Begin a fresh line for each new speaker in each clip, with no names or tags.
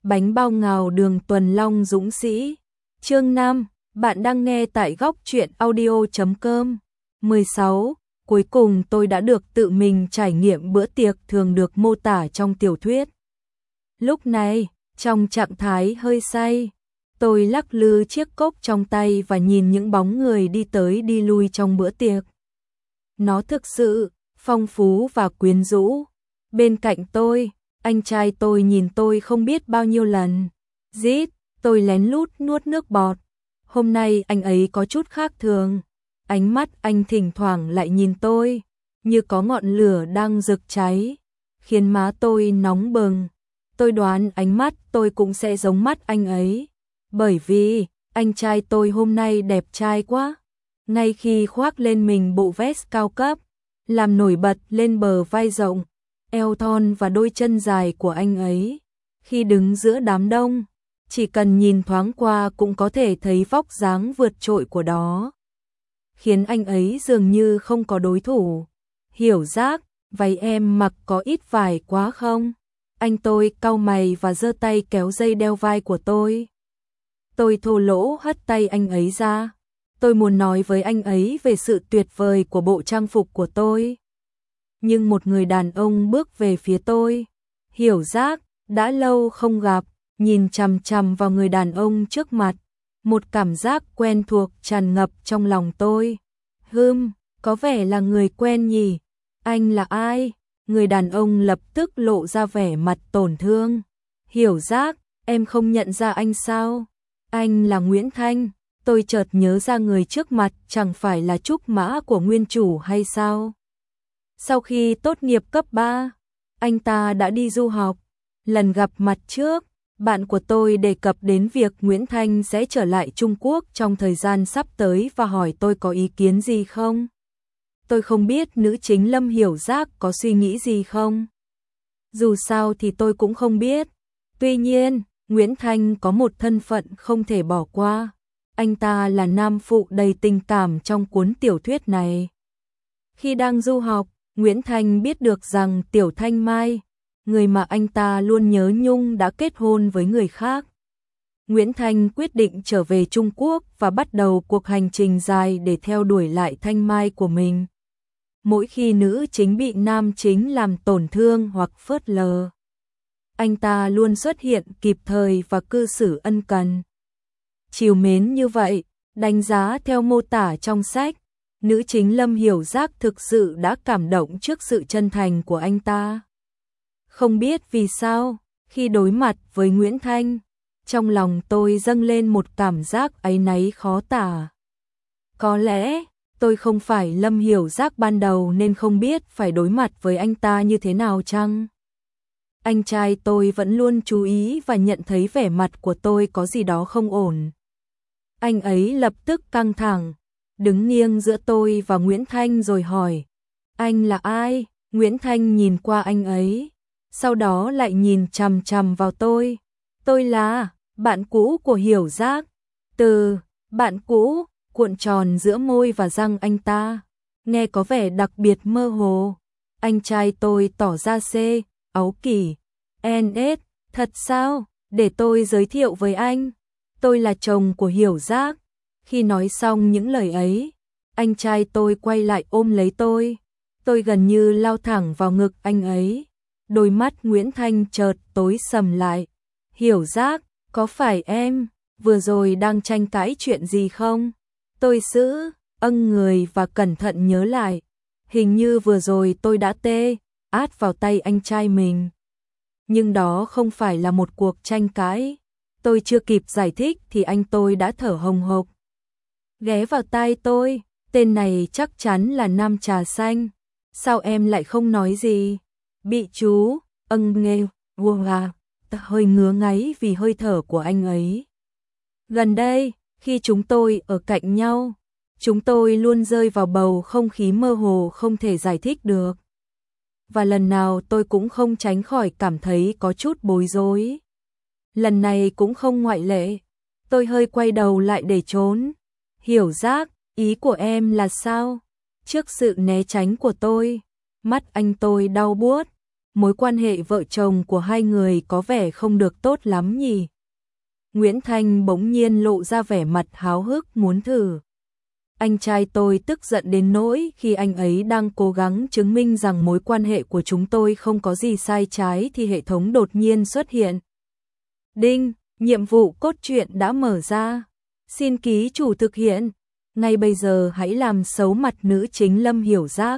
Bánh bao ngào đường Tuần Long Dũng Sĩ. Chương 5, bạn đang nghe tại góc truyện audio.com. 16. Cuối cùng tôi đã được tự mình trải nghiệm bữa tiệc thường được mô tả trong tiểu thuyết. Lúc này, trong trạng thái hơi say, tôi lắc lư chiếc cốc trong tay và nhìn những bóng người đi tới đi lui trong bữa tiệc. Nó thực sự phong phú và quyến rũ. Bên cạnh tôi, anh trai tôi nhìn tôi không biết bao nhiêu lần. Rít, tôi lén lút nuốt nước bọt. Hôm nay anh ấy có chút khác thường. Ánh mắt anh thỉnh thoảng lại nhìn tôi, như có ngọn lửa đang rực cháy, khiến má tôi nóng bừng. Tôi đoán ánh mắt tôi cũng sẽ giống mắt anh ấy, bởi vì anh trai tôi hôm nay đẹp trai quá. Ngay khi khoác lên mình bộ vest cao cấp, làm nổi bật lên bờ vai rộng, eo thon và đôi chân dài của anh ấy. Khi đứng giữa đám đông, chỉ cần nhìn thoáng qua cũng có thể thấy vóc dáng vượt trội của đó, khiến anh ấy dường như không có đối thủ. Hiểu Giác, váy em mặc có ít vải quá không? Anh tôi cau mày và giơ tay kéo dây đeo vai của tôi. Tôi thô lỗ hất tay anh ấy ra. Tôi muốn nói với anh ấy về sự tuyệt vời của bộ trang phục của tôi. Nhưng một người đàn ông bước về phía tôi. Hiểu Giác, đã lâu không gặp, nhìn chằm chằm vào người đàn ông trước mặt. Một cảm giác quen thuộc tràn ngập trong lòng tôi. Có vẻ là người quen nhỉ. Anh là ai? Người đàn ông lập tức lộ ra vẻ mặt tổn thương. Hiểu Giác, em không nhận ra anh sao? Anh là Nguyễn Thanh. Tôi chợt nhớ ra người trước mặt chẳng phải là trúc mã của nguyên chủ hay sao? Sau khi tốt nghiệp cấp 3, anh ta đã đi du học. Lần gặp mặt trước, bạn của tôi đề cập đến việc Nguyễn Thanh sẽ trở lại Trung Quốc trong thời gian sắp tới và hỏi tôi có ý kiến gì không. Tôi không biết nữ chính Lâm Hiểu Giác có suy nghĩ gì không. Dù sao thì tôi cũng không biết. Tuy nhiên, Nguyễn Thanh có một thân phận không thể bỏ qua. Anh ta là nam phụ đầy tình cảm trong cuốn tiểu thuyết này. Khi đang du học, Nguyễn Thanh biết được rằng Tiểu Thanh Mai, người mà anh ta luôn nhớ nhung, đã kết hôn với người khác. Nguyễn Thanh quyết định trở về Trung Quốc và bắt đầu cuộc hành trình dài để theo đuổi lại Thanh Mai của mình. Mỗi khi nữ chính bị nam chính làm tổn thương hoặc phớt lờ, anh ta luôn xuất hiện kịp thời và cư xử ân cần, trìu mến như vậy. Đánh giá theo mô tả trong sách, nữ chính Lâm Hiểu Giác thực sự đã cảm động trước sự chân thành của anh ta. Không biết vì sao, khi đối mặt với Nguyễn Thanh, trong lòng tôi dâng lên một cảm giác áy náy khó tả. Có lẽ tôi không phải Lâm Hiểu Giác ban đầu nên không biết phải đối mặt với anh ta như thế nào chăng? Anh trai tôi vẫn luôn chú ý và nhận thấy vẻ mặt của tôi có gì đó không ổn. Anh ấy lập tức căng thẳng, đứng nghiêng giữa tôi và Nguyễn Thanh rồi hỏi: anh là ai? Nguyễn Thanh nhìn qua anh ấy, sau đó lại nhìn chằm chằm vào tôi. Tôi là bạn cũ của Hiểu Giác. Từ bạn cũ cuộn tròn giữa môi và răng anh ta, nghe có vẻ đặc biệt mơ hồ. Anh trai tôi tỏ ra áu kỷ. NS, thật sao? Để tôi giới thiệu với anh. Tôi là chồng của Hiểu Giác. Khi nói xong những lời ấy, anh trai tôi quay lại ôm lấy tôi. Tôi gần như lao thẳng vào ngực anh ấy. Đôi mắt Nguyễn Thanh chợt tối sầm lại. Hiểu Giác, có phải em vừa rồi đang tranh cãi chuyện gì không? Tôi âng người và cẩn thận nhớ lại. Hình như vừa rồi tôi đã át vào tay anh trai mình. Nhưng đó không phải là một cuộc tranh cãi. Tôi chưa kịp giải thích thì anh tôi đã thở hồng hộc, ghé vào tai tôi. Tên này chắc chắn là nam trà xanh. Sao em lại không nói gì? Bị chú nghe hơi ngứa ngáy vì hơi thở của anh ấy. Gần đây, khi chúng tôi ở cạnh nhau, chúng tôi luôn rơi vào bầu không khí mơ hồ không thể giải thích được. Và lần nào tôi cũng không tránh khỏi cảm thấy có chút bối rối. Lần này cũng không ngoại lệ. Tôi hơi quay đầu lại để trốn. Hiểu Giác, ý của em là sao? Trước sự né tránh của tôi, mắt anh tôi đau buốt. mối quan hệ vợ chồng của hai người có vẻ không được tốt lắm nhỉ. Nguyễn Thanh bỗng nhiên lộ ra vẻ mặt háo hức muốn thử. Anh trai tôi tức giận đến nỗi khi anh ấy đang cố gắng chứng minh rằng mối quan hệ của chúng tôi không có gì sai trái thì hệ thống đột nhiên xuất hiện. Đinh, nhiệm vụ cốt truyện đã mở ra. Xin ký chủ thực hiện. Ngay bây giờ hãy làm xấu mặt nữ chính Lâm Hiểu Giác.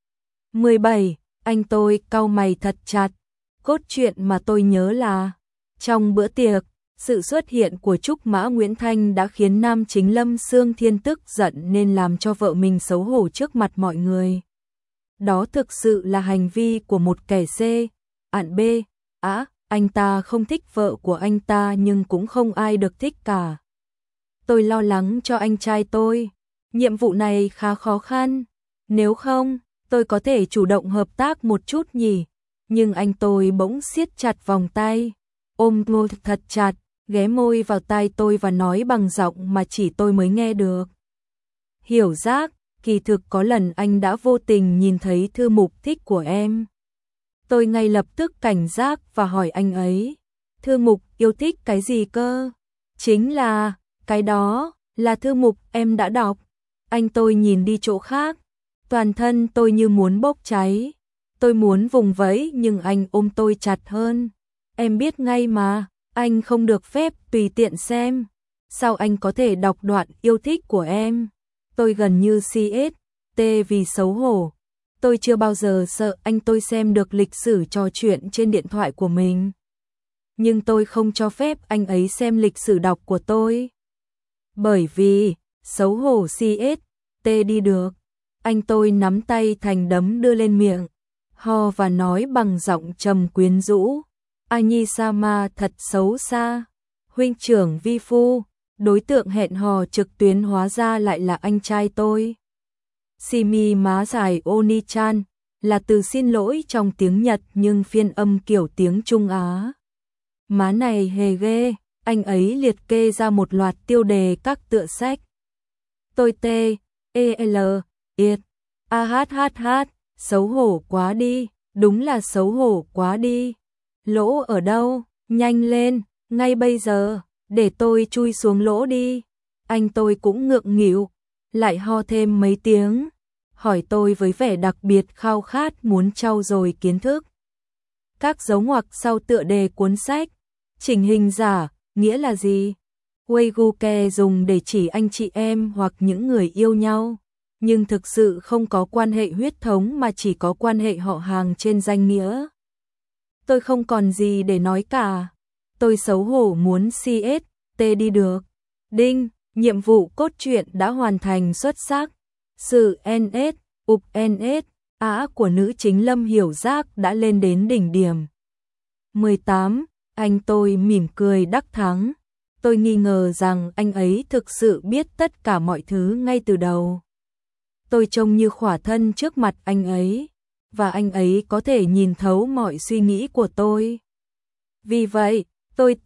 17. Anh tôi cau mày thật chặt. Cốt truyện mà tôi nhớ là trong bữa tiệc, sự xuất hiện của Trúc Mã Nguyễn Thanh đã khiến nam chính Lâm Xương Thiên tức giận nên làm cho vợ mình xấu hổ trước mặt mọi người. Đó thực sự là hành vi của một kẻ C, ạn B. Anh ta không thích vợ của anh ta nhưng cũng không ai được thích cả. Tôi lo lắng cho anh trai tôi. Nhiệm vụ này khá khó khăn. Nếu không, tôi có thể chủ động hợp tác một chút nhỉ. Nhưng anh tôi bỗng siết chặt vòng tay, ôm tôi thật chặt, ghé môi vào tai tôi và nói bằng giọng mà chỉ tôi mới nghe được. Hiểu Giác, kỳ thực có lần anh đã vô tình nhìn thấy thư mục thích của em. Tôi ngay lập tức cảnh giác và hỏi anh ấy, thư mục yêu thích cái gì cơ? Chính là, cái đó, là thư mục em đã đọc. Anh tôi nhìn đi chỗ khác, toàn thân tôi như muốn bốc cháy. Tôi muốn vùng vẫy nhưng anh ôm tôi chặt hơn. Em biết ngay mà, anh không được phép tùy tiện xem. Sao anh có thể đọc đoạn yêu thích của em? Tôi gần như CST vì xấu hổ. Tôi chưa bao giờ sợ anh tôi xem được lịch sử trò chuyện trên điện thoại của mình. Nhưng tôi không cho phép anh ấy xem lịch sử đọc của tôi. Bởi vì, xấu hổ CST đi được. Anh tôi nắm tay thành đấm đưa lên miệng, ho và nói bằng giọng trầm quyến rũ. Anhi-sama thật xấu xa. Huynh trưởng vi phu, đối tượng hẹn hò trực tuyến hóa ra lại là anh trai tôi. Shimi má dài Oni-chan là từ xin lỗi trong tiếng Nhật nhưng phiên âm kiểu tiếng Trung Á. Má này hề ghê, anh ấy liệt kê ra một loạt tiêu đề các tựa sách. Tôi xấu hổ quá đi, đúng là xấu hổ quá đi. Lỗ ở đâu? Nhanh lên, ngay bây giờ, để tôi chui xuống lỗ đi. Anh tôi cũng ngượng nghịu, lại ho thêm mấy tiếng, hỏi tôi với vẻ đặc biệt khao khát muốn trau dồi kiến thức. Các dấu ngoặc sau tựa đề cuốn sách, chỉnh hình giả, nghĩa là gì? Weiguke dùng để chỉ anh chị em hoặc những người yêu nhau, nhưng thực sự không có quan hệ huyết thống mà chỉ có quan hệ họ hàng trên danh nghĩa. Tôi không còn gì để nói cả. Tôi xấu hổ muốn CST đi được. Đinh, nhiệm vụ cốt truyện đã hoàn thành xuất sắc. Sự NS của nữ chính Lâm Hiểu Giác đã lên đến đỉnh điểm. 18. Anh tôi mỉm cười đắc thắng. Tôi nghi ngờ rằng anh ấy thực sự biết tất cả mọi thứ ngay từ đầu. Tôi trông như khỏa thân trước mặt anh ấy, và anh ấy có thể nhìn thấu mọi suy nghĩ của tôi. Vì vậy, tôi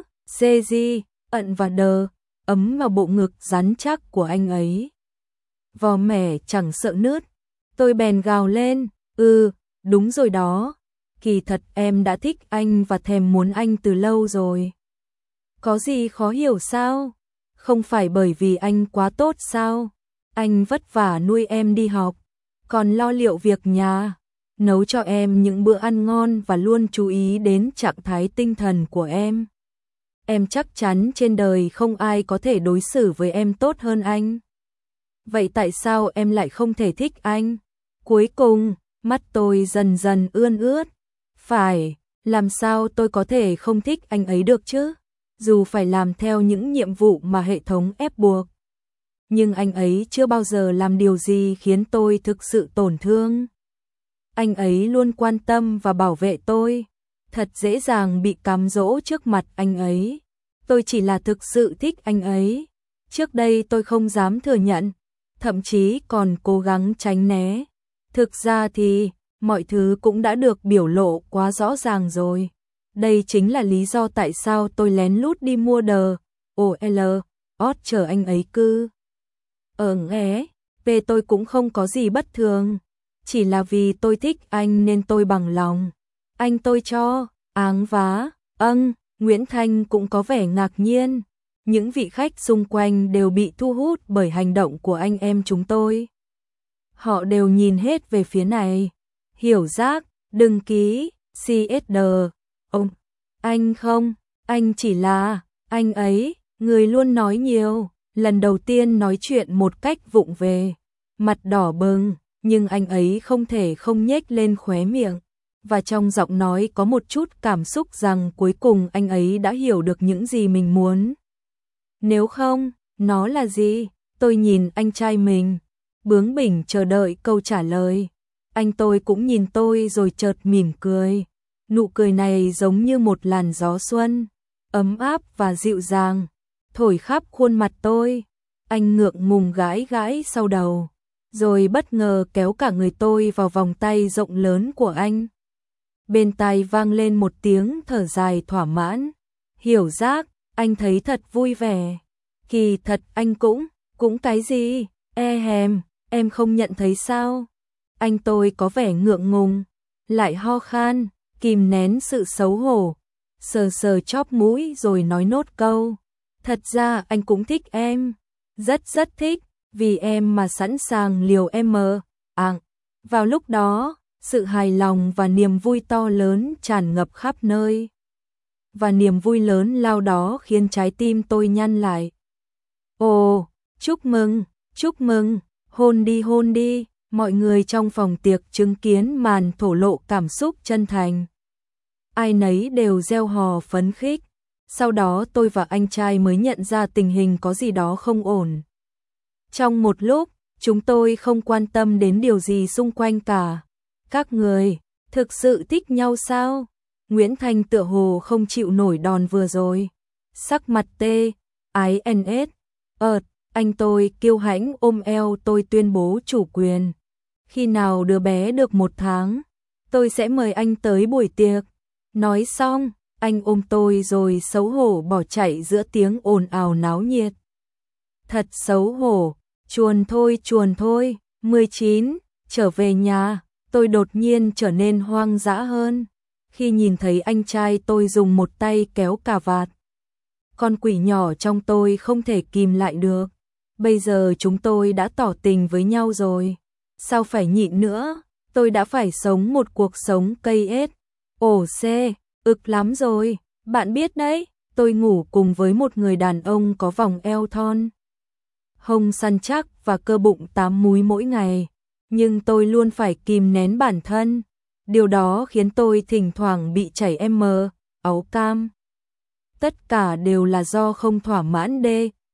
ận và đờ, ấm vào bộ ngực rắn chắc của anh ấy. Vò mẻ chẳng sợ nứt, tôi bèn gào lên, đúng rồi đó, kỳ thật em đã thích anh và thèm muốn anh từ lâu rồi. Có gì khó hiểu sao? Không phải bởi vì anh quá tốt sao? Anh vất vả nuôi em đi học, còn lo liệu việc nhà, nấu cho em những bữa ăn ngon và luôn chú ý đến trạng thái tinh thần của em. Em chắc chắn trên đời không ai có thể đối xử với em tốt hơn anh. Vậy tại sao em lại không thể thích anh? Cuối cùng, mắt tôi dần dần ươn ướt. Phải, làm sao tôi có thể không thích anh ấy được chứ? Dù phải làm theo những nhiệm vụ mà hệ thống ép buộc. Nhưng anh ấy chưa bao giờ làm điều gì khiến tôi thực sự tổn thương. Anh ấy luôn quan tâm và bảo vệ tôi. Thật dễ dàng bị cám dỗ trước mặt anh ấy. Tôi chỉ là thực sự thích anh ấy. Trước đây tôi không dám thừa nhận, thậm chí còn cố gắng tránh né. Thực ra thì, mọi thứ cũng đã được biểu lộ quá rõ ràng rồi. Đây chính là lý do tại sao tôi lén lút đi mua chờ anh ấy cư. Tôi cũng không có gì bất thường. Chỉ là vì tôi thích anh nên tôi bằng lòng. Anh tôi cho, áng vá, Nguyễn Thanh cũng có vẻ ngạc nhiên. Những vị khách xung quanh đều bị thu hút bởi hành động của anh em chúng tôi. Họ đều nhìn hết về phía này. Hiểu Giác, đừng ký, CSD. Ông, anh không, anh chỉ là, anh ấy, người luôn nói nhiều, lần đầu tiên nói chuyện một cách vụng về. Mặt đỏ bừng, nhưng anh ấy không thể không nhếch lên khóe miệng. Và trong giọng nói có một chút cảm xúc rằng cuối cùng anh ấy đã hiểu được những gì mình muốn. Nếu không, nó là gì? Tôi nhìn anh trai mình, bướng bỉnh chờ đợi câu trả lời. Anh tôi cũng nhìn tôi rồi chợt mỉm cười. Nụ cười này giống như một làn gió xuân, ấm áp và dịu dàng, thổi khắp khuôn mặt tôi. Anh ngượng ngùng gãi gãi sau đầu, rồi bất ngờ kéo cả người tôi vào vòng tay rộng lớn của anh. Bên tai vang lên một tiếng thở dài thỏa mãn. Hiểu Giác, anh thấy thật vui vẻ. Kỳ thật anh cũng cái gì? Em không nhận thấy sao? Anh tôi có vẻ ngượng ngùng, lại ho khan, kìm nén sự xấu hổ, sờ sờ chóp mũi rồi nói nốt câu. Thật ra anh cũng thích em, rất thích, vì em mà sẵn sàng liều em mờ. Vào lúc đó, sự hài lòng và niềm vui to lớn tràn ngập khắp nơi. Và niềm vui lớn lao đó khiến trái tim tôi nhăn lại. Ồ, chúc mừng, hôn đi. Mọi người trong phòng tiệc chứng kiến màn thổ lộ cảm xúc chân thành. Ai nấy đều reo hò phấn khích. Sau đó tôi và anh trai mới nhận ra tình hình có gì đó không ổn. Trong một lúc, chúng tôi không quan tâm đến điều gì xung quanh cả. Các người, thực sự thích nhau sao? Nguyễn Thanh tựa hồ không chịu nổi đòn vừa rồi. Sắc mặt tê, INS, anh tôi kiêu hãnh ôm eo tôi tuyên bố chủ quyền. Khi nào đứa bé được 1 tháng, tôi sẽ mời anh tới buổi tiệc. Nói xong, anh ôm tôi rồi xấu hổ bỏ chạy giữa tiếng ồn ào náo nhiệt. Thật xấu hổ, chuồn thôi. 19, trở về nhà, tôi đột nhiên trở nên hoang dã hơn. Khi nhìn thấy anh trai tôi dùng một tay kéo cà vạt. Con quỷ nhỏ trong tôi không thể kìm lại được. Bây giờ chúng tôi đã tỏ tình với nhau rồi. Sao phải nhịn nữa, tôi đã phải sống một cuộc sống cây ết. Ực lắm rồi, bạn biết đấy, tôi ngủ cùng với một người đàn ông có vòng eo thon, hông săn chắc và cơ bụng 8 múi mỗi ngày. Nhưng tôi luôn phải kìm nén bản thân. Điều đó khiến tôi thỉnh thoảng bị chảy áu cam. Tất cả đều là do không thỏa mãn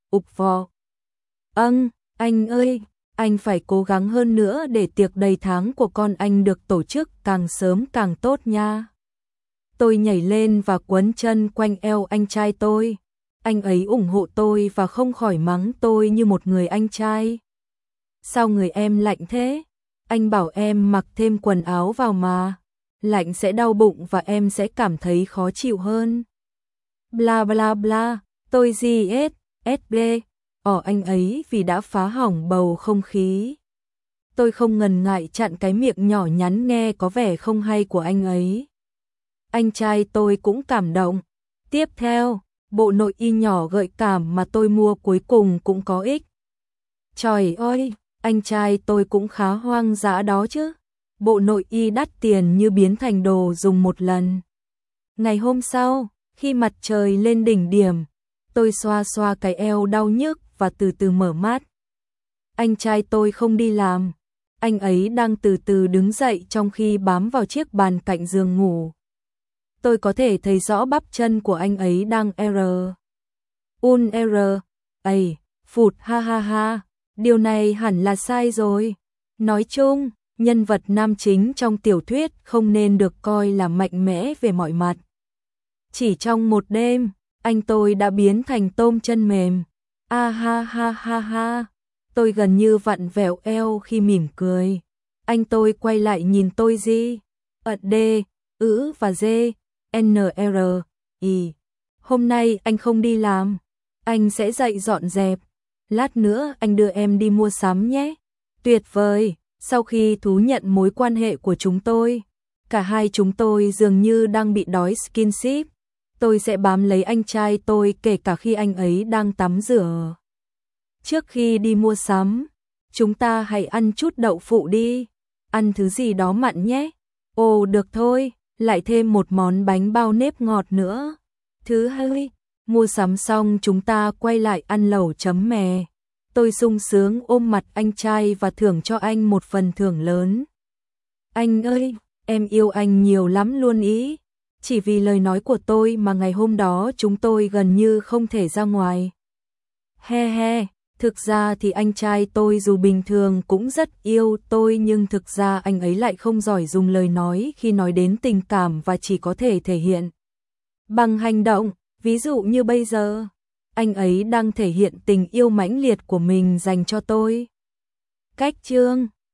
Anh ơi, anh phải cố gắng hơn nữa để tiệc đầy tháng của con anh được tổ chức càng sớm càng tốt nha. Tôi nhảy lên và quấn chân quanh eo anh trai tôi. Anh ấy ủng hộ tôi và không khỏi mắng tôi như một người anh trai. Sao người em lạnh thế? Anh bảo em mặc thêm quần áo vào mà. Lạnh sẽ đau bụng và em sẽ cảm thấy khó chịu hơn. Bla bla bla, tôi SB. Anh ấy vì đã phá hỏng bầu không khí. Tôi không ngần ngại chặn cái miệng nhỏ nhắn nghe có vẻ không hay của anh ấy. Anh trai tôi cũng cảm động. Tiếp theo, bộ nội y nhỏ gợi cảm mà tôi mua cuối cùng cũng có ích. Trời ơi, anh trai tôi cũng khá hoang dã đó chứ. Bộ nội y đắt tiền như biến thành đồ dùng một lần. Ngày hôm sau, khi mặt trời lên đỉnh điểm, tôi xoa xoa cái eo đau nhức và từ từ mở mắt. Anh trai tôi không đi làm. Anh ấy đang từ từ đứng dậy trong khi bám vào chiếc bàn cạnh giường ngủ. Tôi có thể thấy rõ bắp chân của anh ấy đang phụt ha ha ha. Điều này hẳn là sai rồi. Nói chung, nhân vật nam chính trong tiểu thuyết không nên được coi là mạnh mẽ về mọi mặt. Chỉ trong một đêm, anh tôi đã biến thành tôm chân mềm. Ha ha ha. Tôi gần như vặn vẹo eo khi mỉm cười. Anh tôi quay lại nhìn tôi D, và G, NRI. Hôm nay anh không đi làm. Anh sẽ dậy dọn dẹp. Lát nữa anh đưa em đi mua sắm nhé. Tuyệt vời. Sau khi thú nhận mối quan hệ của chúng tôi, Cả hai chúng tôi dường như đang bị đói skinship. Tôi sẽ bám lấy anh trai tôi kể cả khi anh ấy đang tắm rửa. Trước khi đi mua sắm, chúng ta hãy ăn chút đậu phụ đi. Ăn thứ gì đó mặn nhé. Ồ được thôi, lại thêm một món bánh bao nếp ngọt nữa. Thứ hai, mua sắm xong chúng ta quay lại ăn lẩu chấm mè. Tôi sung sướng ôm mặt anh trai và thưởng cho anh một phần thưởng lớn. Anh ơi, em yêu anh nhiều lắm luôn ý. Chỉ vì lời nói của tôi mà ngày hôm đó chúng tôi gần như không thể ra ngoài. He he, thực ra thì anh trai tôi dù bình thường cũng rất yêu tôi, nhưng thực ra anh ấy lại không giỏi dùng lời nói khi nói đến tình cảm và chỉ có thể thể hiện bằng hành động. Ví dụ như bây giờ, anh ấy đang thể hiện tình yêu mãnh liệt của mình dành cho tôi. Cách chương